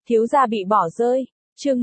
Thiếu gia bị bỏ rơi. Chương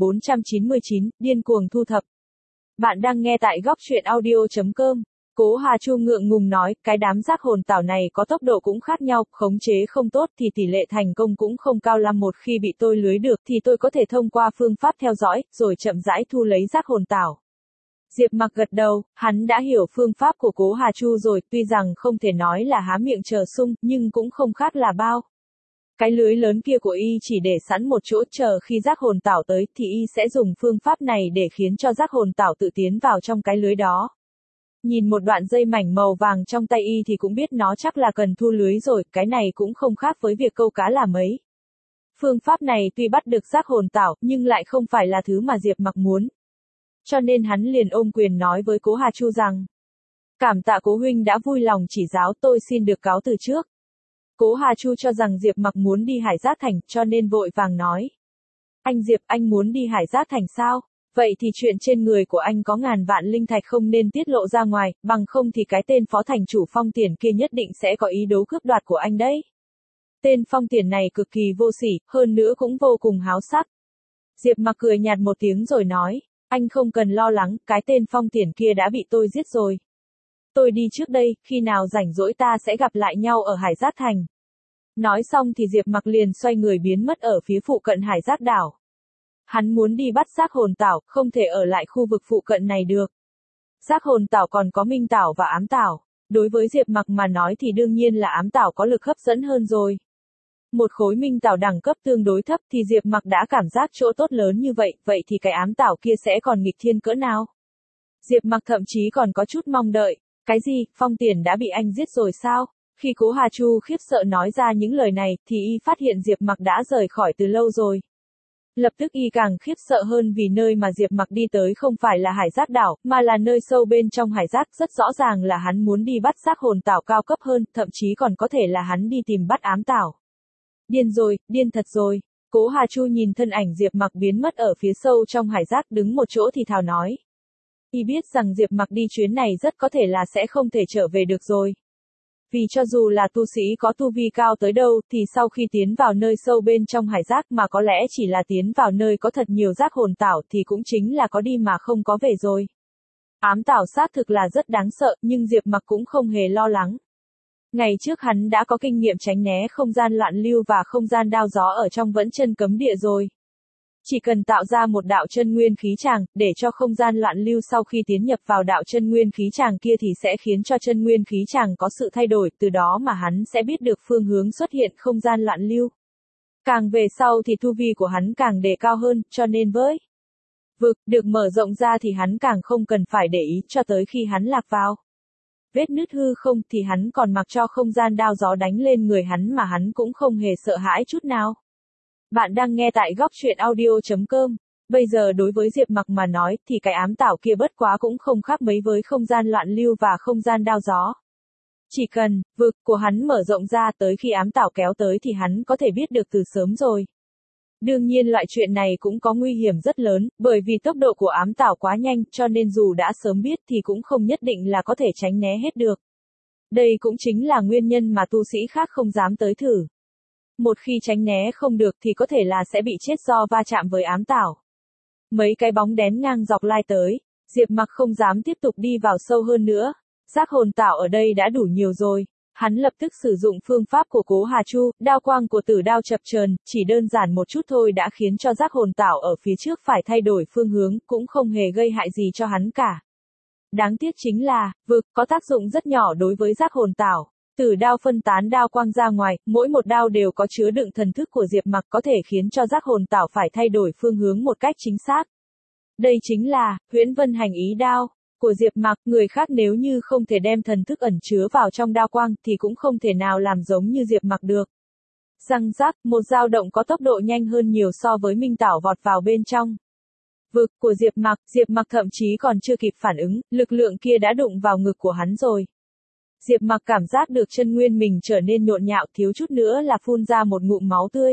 1499, điên cuồng thu thập. Bạn đang nghe tại góc truyện audio.com. Cố Hà Chu ngượng ngùng nói, cái đám giác hồn tảo này có tốc độ cũng khác nhau, khống chế không tốt thì tỷ lệ thành công cũng không cao lắm. Một khi bị tôi lưới được thì tôi có thể thông qua phương pháp theo dõi, rồi chậm rãi thu lấy giác hồn tảo. Diệp Mặc gật đầu, hắn đã hiểu phương pháp của Cố Hà Chu rồi, tuy rằng không thể nói là há miệng chờ sung, nhưng cũng không khác là bao. Cái lưới lớn kia của y chỉ để sẵn một chỗ, chờ khi giác hồn tảo tới thì y sẽ dùng phương pháp này để khiến cho giác hồn tảo tự tiến vào trong cái lưới đó. Nhìn một đoạn dây mảnh màu vàng trong tay y thì cũng biết nó chắc là cần thu lưới rồi, cái này cũng không khác với việc câu cá là mấy. Phương pháp này tuy bắt được giác hồn tảo, nhưng lại không phải là thứ mà Diệp Mặc muốn. Cho nên hắn liền ôm quyền nói với Cố Hà Chu rằng: cảm tạ Cố huynh đã vui lòng chỉ giáo, tôi xin được cáo từ trước. Cố Hà Chu cho rằng Diệp Mặc muốn đi Hải Giác Thành, cho nên vội vàng nói: anh Diệp, anh muốn đi Hải Giác Thành sao? Vậy thì chuyện trên người của anh có ngàn vạn linh thạch không nên tiết lộ ra ngoài, bằng không thì cái tên phó thành chủ Phong Tiền kia nhất định sẽ có ý đồ cướp đoạt của anh đấy. Tên Phong Tiền này cực kỳ vô sỉ, hơn nữa cũng vô cùng háo sắc. Diệp Mặc cười nhạt một tiếng rồi nói: anh không cần lo lắng, cái tên Phong Tiền kia đã bị tôi giết rồi. Tôi đi trước đây, khi nào rảnh rỗi ta sẽ gặp lại nhau ở Hải Giác Thành. Nói xong thì Diệp Mặc liền xoay người biến mất ở phía phụ cận Hải Giác đảo. Hắn muốn đi bắt giác hồn tảo, không thể ở lại khu vực phụ cận này được. Giác hồn tảo còn có minh tảo và ám tảo. Đối với Diệp Mặc mà nói thì đương nhiên là ám tảo có lực hấp dẫn hơn rồi. Một khối minh tảo đẳng cấp tương đối thấp thì Diệp Mặc đã cảm giác chỗ tốt lớn như vậy, vậy thì cái ám tảo kia sẽ còn nghịch thiên cỡ nào? Diệp Mặc thậm chí còn có chút mong đợi. Cái gì, Phong Tiền đã bị anh giết rồi sao? Khi Cố Hà Chu khiếp sợ nói ra những lời này, thì y phát hiện Diệp Mặc đã rời khỏi từ lâu rồi. Lập tức y càng khiếp sợ hơn vì nơi mà Diệp Mặc đi tới không phải là Hải Giác đảo, mà là nơi sâu bên trong Hải Giác, rất rõ ràng là hắn muốn đi bắt giác hồn tảo cao cấp hơn, thậm chí còn có thể là hắn đi tìm bắt ám tảo. Điên rồi, điên thật rồi. Cố Hà Chu nhìn thân ảnh Diệp Mặc biến mất ở phía sâu trong Hải Giác đứng một chỗ thì thào nói. Y biết rằng Diệp Mặc đi chuyến này rất có thể là sẽ không thể trở về được rồi. Vì cho dù là tu sĩ có tu vi cao tới đâu thì sau khi tiến vào nơi sâu bên trong Hải Giác mà có lẽ chỉ là tiến vào nơi có thật nhiều giác hồn tảo thì cũng chính là có đi mà không có về rồi. Ám tảo xác thực là rất đáng sợ, nhưng Diệp Mặc cũng không hề lo lắng. Ngày trước hắn đã có kinh nghiệm tránh né không gian loạn lưu và không gian đao gió ở trong vẫn chân cấm địa rồi. Chỉ cần tạo ra một đạo chân nguyên khí tràng, để cho không gian loạn lưu sau khi tiến nhập vào đạo chân nguyên khí tràng kia thì sẽ khiến cho chân nguyên khí tràng có sự thay đổi, từ đó mà hắn sẽ biết được phương hướng xuất hiện không gian loạn lưu. Càng về sau thì tu vi của hắn càng đề cao hơn, cho nên với vực được mở rộng ra thì hắn càng không cần phải để ý cho tới khi hắn lạc vào vết nứt hư không thì hắn còn mặc cho không gian đao gió đánh lên người hắn mà hắn cũng không hề sợ hãi chút nào. Bạn đang nghe tại góc truyện audio.com. Bây giờ đối với Diệp Mặc mà nói thì cái ám tảo kia bất quá cũng không khác mấy với không gian loạn lưu và không gian đao gió. Chỉ cần vực của hắn mở rộng ra tới khi ám tảo kéo tới thì hắn có thể biết được từ sớm rồi. Đương nhiên loại chuyện này cũng có nguy hiểm rất lớn, bởi vì tốc độ của ám tảo quá nhanh cho nên dù đã sớm biết thì cũng không nhất định là có thể tránh né hết được. Đây cũng chính là nguyên nhân mà tu sĩ khác không dám tới thử. Một khi tránh né không được thì có thể là sẽ bị chết do va chạm với ám tảo. Mấy cái bóng đén ngang dọc lai tới, Diệp Mặc không dám tiếp tục đi vào sâu hơn nữa. Giác hồn tảo ở đây đã đủ nhiều rồi. Hắn lập tức sử dụng phương pháp của Cố Hà Chu, đao quang của tử đao chập chờn, chỉ đơn giản một chút thôi đã khiến cho giác hồn tảo ở phía trước phải thay đổi phương hướng, cũng không hề gây hại gì cho hắn cả. Đáng tiếc chính là, vực có tác dụng rất nhỏ đối với giác hồn tảo. Tử đao phân tán đao quang ra ngoài, mỗi một đao đều có chứa đựng thần thức của Diệp Mặc có thể khiến cho giác hồn tảo phải thay đổi phương hướng một cách chính xác. Đây chính là Huyễn Vân Hành Ý Đao của Diệp Mặc, người khác nếu như không thể đem thần thức ẩn chứa vào trong đao quang thì cũng không thể nào làm giống như Diệp Mặc được. Răng rắc, một dao động có tốc độ nhanh hơn nhiều so với minh tảo vọt vào bên trong vực của Diệp Mặc thậm chí còn chưa kịp phản ứng, lực lượng kia đã đụng vào ngực của hắn rồi. Diệp Mặc cảm giác được chân nguyên mình trở nên nhộn nhạo, thiếu chút nữa là phun ra một ngụm máu tươi.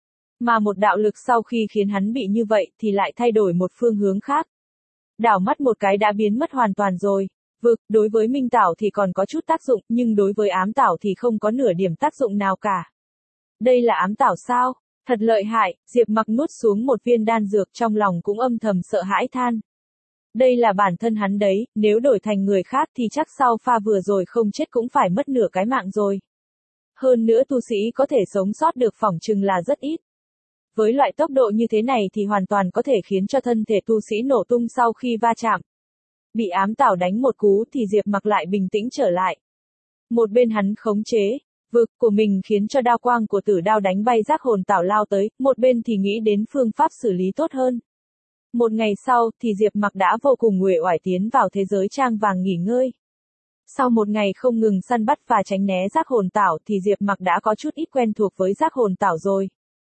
Mà một đạo lực sau khi khiến hắn bị như vậy thì lại thay đổi một phương hướng khác. Đảo mắt một cái đã biến mất hoàn toàn rồi. Vực, đối với minh tảo thì còn có chút tác dụng, nhưng đối với ám tảo thì không có nửa điểm tác dụng nào cả. Đây là ám tảo sao? Thật lợi hại, Diệp Mặc nuốt xuống một viên đan dược trong lòng cũng âm thầm sợ hãi than. Đây là bản thân hắn đấy, nếu đổi thành người khác thì chắc sau pha vừa rồi không chết cũng phải mất nửa cái mạng rồi. Hơn nữa tu sĩ có thể sống sót được phỏng chừng là rất ít. Với loại tốc độ như thế này thì hoàn toàn có thể khiến cho thân thể tu sĩ nổ tung sau khi va chạm. Bị ám tảo đánh một cú thì Diệp Mặc lại bình tĩnh trở lại. Một bên hắn khống chế vực của mình khiến cho đao quang của tử đao đánh bay giác hồn tảo lao tới, một bên thì nghĩ đến phương pháp xử lý tốt hơn. Một ngày sau thì Diệp Mặc đã vô cùng uể oải tiến vào thế giới trang vàng nghỉ ngơi. Sau một ngày không ngừng săn bắt và tránh né giác hồn tảo thì Diệp Mặc đã có chút ít quen thuộc với giác hồn tảo rồi.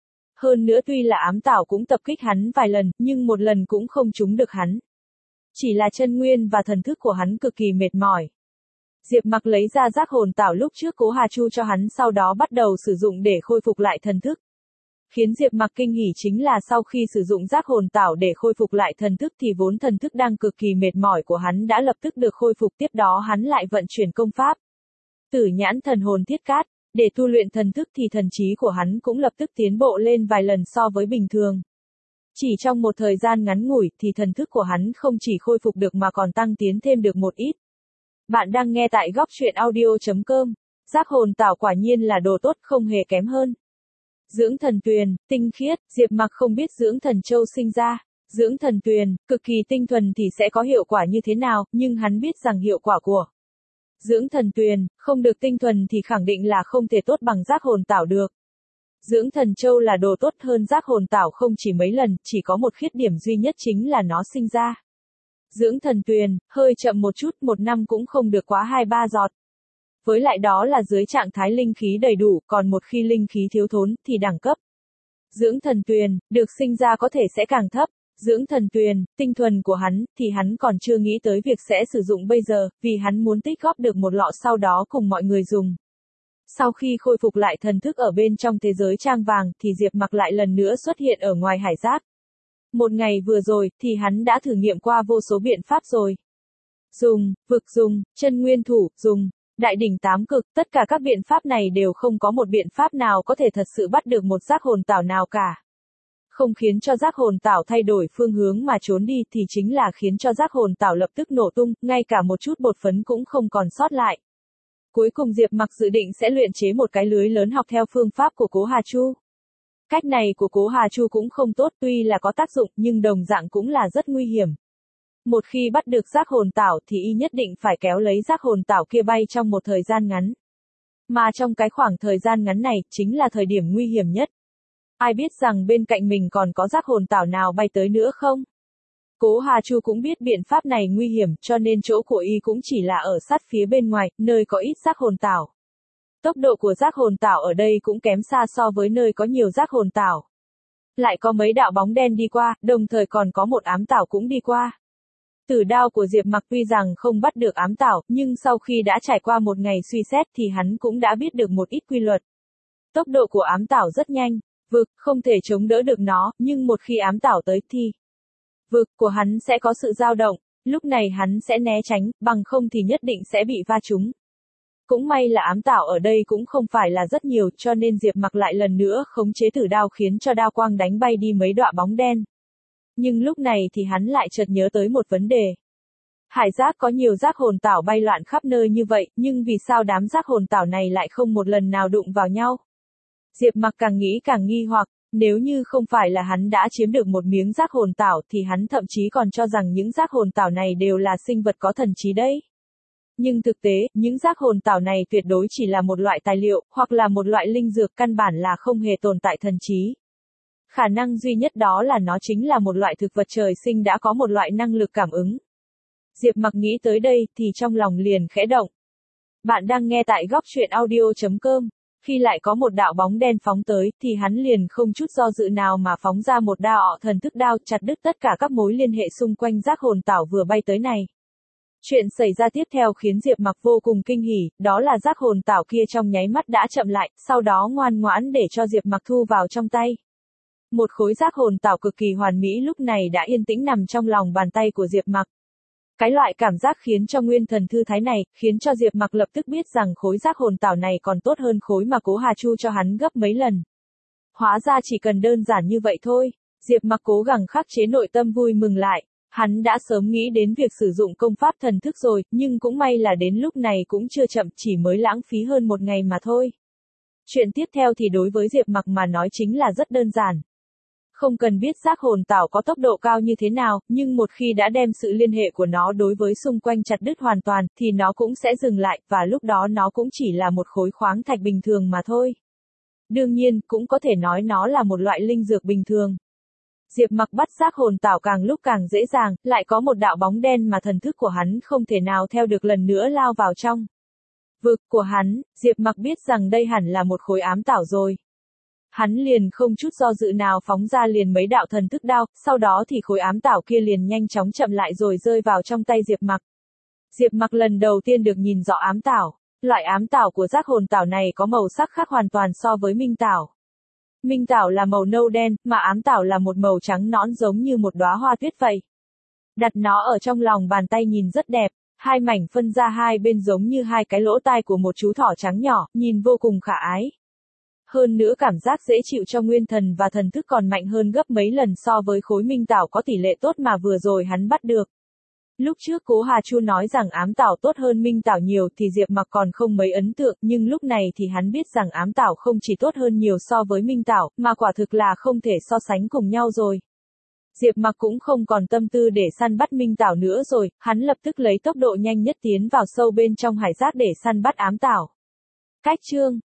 Hơn nữa tuy là ám tảo cũng tập kích hắn vài lần, nhưng một lần cũng không trúng được hắn. Chỉ là chân nguyên và thần thức của hắn cực kỳ mệt mỏi. Diệp Mặc lấy ra giác hồn tảo lúc trước Cố Hà Chu cho hắn, sau đó bắt đầu sử dụng để khôi phục lại thần thức. Khiến Diệp Mặc kinh hỉ chính là sau khi sử dụng giác hồn tảo để khôi phục lại thần thức thì vốn thần thức đang cực kỳ mệt mỏi của hắn đã lập tức được khôi phục, tiếp đó hắn lại vận chuyển công pháp Tử Nhãn Thần Hồn Thiết Cát để tu luyện thần thức thì thần trí của hắn cũng lập tức tiến bộ lên vài lần so với bình thường. Chỉ trong một thời gian ngắn ngủi thì thần thức của hắn không chỉ khôi phục được mà còn tăng tiến thêm được một ít. Bạn đang nghe tại góc truyện audio.com. Giác hồn tảo quả nhiên là đồ tốt, không hề kém hơn. Dưỡng thần tuyền, tinh khiết, Diệp Mặc không biết dưỡng thần châu sinh ra. Dưỡng thần tuyền, cực kỳ tinh thuần thì sẽ có hiệu quả như thế nào, nhưng hắn biết rằng hiệu quả của dưỡng thần tuyền, không được tinh thuần thì khẳng định là không thể tốt bằng giác hồn tảo được. Dưỡng thần châu là đồ tốt hơn giác hồn tảo không chỉ mấy lần, chỉ có một khuyết điểm duy nhất chính là nó sinh ra. Dưỡng thần tuyền, hơi chậm một chút, một năm cũng không được quá 2-3 giọt. Với lại đó là dưới trạng thái linh khí đầy đủ, còn một khi linh khí thiếu thốn, thì đẳng cấp dưỡng thần tuyền, được sinh ra có thể sẽ càng thấp. Dưỡng thần tuyền, tinh thuần của hắn, thì hắn còn chưa nghĩ tới việc sẽ sử dụng bây giờ, vì hắn muốn tích góp được một lọ sau đó cùng mọi người dùng. Sau khi khôi phục lại thần thức ở bên trong thế giới trang vàng, thì Diệp Mặc lại lần nữa xuất hiện ở ngoài hải giác. Một ngày vừa rồi, thì hắn đã thử nghiệm qua vô số biện pháp rồi. Dùng, vực dùng, chân nguyên thủ, dùng, đại đỉnh 8 cực, tất cả các biện pháp này đều không có một biện pháp nào có thể thật sự bắt được một giác hồn tảo nào cả. Không khiến cho giác hồn tảo thay đổi phương hướng mà trốn đi thì chính là khiến cho giác hồn tảo lập tức nổ tung, ngay cả một chút bột phấn cũng không còn sót lại. Cuối cùng Diệp Mặc dự định sẽ luyện chế một cái lưới lớn học theo phương pháp của Cố Hà Chu. Cách này của Cố Hà Chu cũng không tốt, tuy là có tác dụng nhưng đồng dạng cũng là rất nguy hiểm. Một khi bắt được giác hồn tảo thì y nhất định phải kéo lấy giác hồn tảo kia bay trong một thời gian ngắn. Mà trong cái khoảng thời gian ngắn này chính là thời điểm nguy hiểm nhất. Ai biết rằng bên cạnh mình còn có giác hồn tảo nào bay tới nữa không? Cố Hà Chu cũng biết biện pháp này nguy hiểm cho nên chỗ của y cũng chỉ là ở sát phía bên ngoài, nơi có ít giác hồn tảo. Tốc độ của giác hồn tảo ở đây cũng kém xa so với nơi có nhiều giác hồn tảo. Lại có mấy đạo bóng đen đi qua, đồng thời còn có một ám tảo cũng đi qua. Tử đao của Diệp Mặc tuy rằng không bắt được ám tảo, nhưng sau khi đã trải qua một ngày suy xét thì hắn cũng đã biết được một ít quy luật. Tốc độ của ám tảo rất nhanh, vực không thể chống đỡ được nó, nhưng một khi ám tảo tới thì vực của hắn sẽ có sự dao động, lúc này hắn sẽ né tránh, bằng không thì nhất định sẽ bị va trúng. Cũng may là ám tảo ở đây cũng không phải là rất nhiều, cho nên Diệp Mặc lại lần nữa khống chế tử đao khiến cho đao quang đánh bay đi mấy đọa bóng đen. Nhưng lúc này thì hắn lại chợt nhớ tới một vấn đề. Hải giác có nhiều giác hồn tảo bay loạn khắp nơi như vậy, nhưng vì sao đám giác hồn tảo này lại không một lần nào đụng vào nhau? Diệp Mặc càng nghĩ càng nghi hoặc, nếu như không phải là hắn đã chiếm được một miếng giác hồn tảo thì hắn thậm chí còn cho rằng những giác hồn tảo này đều là sinh vật có thần trí đấy. Nhưng thực tế, những giác hồn tảo này tuyệt đối chỉ là một loại tài liệu, hoặc là một loại linh dược, căn bản là không hề tồn tại thần trí. Khả năng duy nhất đó là nó chính là một loại thực vật trời sinh đã có một loại năng lực cảm ứng. Diệp Mặc nghĩ tới đây thì trong lòng liền khẽ động. Bạn đang nghe tại góc truyện audio.com. Khi lại có một đạo bóng đen phóng tới thì hắn liền không chút do dự nào mà phóng ra một đao thần thức đao chặt đứt tất cả các mối liên hệ xung quanh giác hồn tảo vừa bay tới này. Chuyện xảy ra tiếp theo khiến Diệp Mặc vô cùng kinh hỉ, đó là giác hồn tảo kia trong nháy mắt đã chậm lại, sau đó ngoan ngoãn để cho Diệp Mặc thu vào trong tay. Một khối giác hồn tảo cực kỳ hoàn mỹ lúc này đã yên tĩnh nằm trong lòng bàn tay của Diệp Mặc. Cái loại cảm giác khiến cho nguyên thần thư thái này, khiến cho Diệp Mặc lập tức biết rằng khối giác hồn tảo này còn tốt hơn khối mà Cố Hà Chu cho hắn gấp mấy lần. Hóa ra chỉ cần đơn giản như vậy thôi. Diệp Mặc cố gắng khắc chế nội tâm vui mừng lại. Hắn đã sớm nghĩ đến việc sử dụng công pháp thần thức rồi, nhưng cũng may là đến lúc này cũng chưa chậm, chỉ mới lãng phí hơn một ngày mà thôi. Chuyện tiếp theo thì đối với Diệp Mặc mà nói chính là rất đơn giản. Không cần biết giác hồn tảo có tốc độ cao như thế nào, nhưng một khi đã đem sự liên hệ của nó đối với xung quanh chặt đứt hoàn toàn, thì nó cũng sẽ dừng lại, và lúc đó nó cũng chỉ là một khối khoáng thạch bình thường mà thôi. Đương nhiên, cũng có thể nói nó là một loại linh dược bình thường. Diệp Mặc bắt giác hồn tảo càng lúc càng dễ dàng, lại có một đạo bóng đen mà thần thức của hắn không thể nào theo được lần nữa lao vào trong vực của hắn. Diệp Mặc biết rằng đây hẳn là một khối ám tảo rồi. Hắn liền không chút do dự nào phóng ra liền mấy đạo thần thức đao, sau đó thì khối ám tảo kia liền nhanh chóng chậm lại rồi rơi vào trong tay Diệp Mặc. Diệp Mặc lần đầu tiên được nhìn rõ ám tảo. Loại ám tảo của giác hồn tảo này có màu sắc khác hoàn toàn so với minh tảo. Minh tảo là màu nâu đen, mà ám tảo là một màu trắng nõn giống như một đóa hoa tuyết vậy. Đặt nó ở trong lòng bàn tay nhìn rất đẹp, hai mảnh phân ra hai bên giống như hai cái lỗ tai của một chú thỏ trắng nhỏ, nhìn vô cùng khả ái. Hơn nữa cảm giác dễ chịu cho nguyên thần và thần thức còn mạnh hơn gấp mấy lần so với khối minh tảo có tỷ lệ tốt mà vừa rồi hắn bắt được. Lúc trước Cố Hà Chu nói rằng ám tảo tốt hơn minh tảo nhiều thì Diệp Mặc còn không mấy ấn tượng, nhưng lúc này thì hắn biết rằng ám tảo không chỉ tốt hơn nhiều so với minh tảo, mà quả thực là không thể so sánh cùng nhau rồi. Diệp Mặc cũng không còn tâm tư để săn bắt minh tảo nữa rồi, hắn lập tức lấy tốc độ nhanh nhất tiến vào sâu bên trong hải giác để săn bắt ám tảo. Cách chương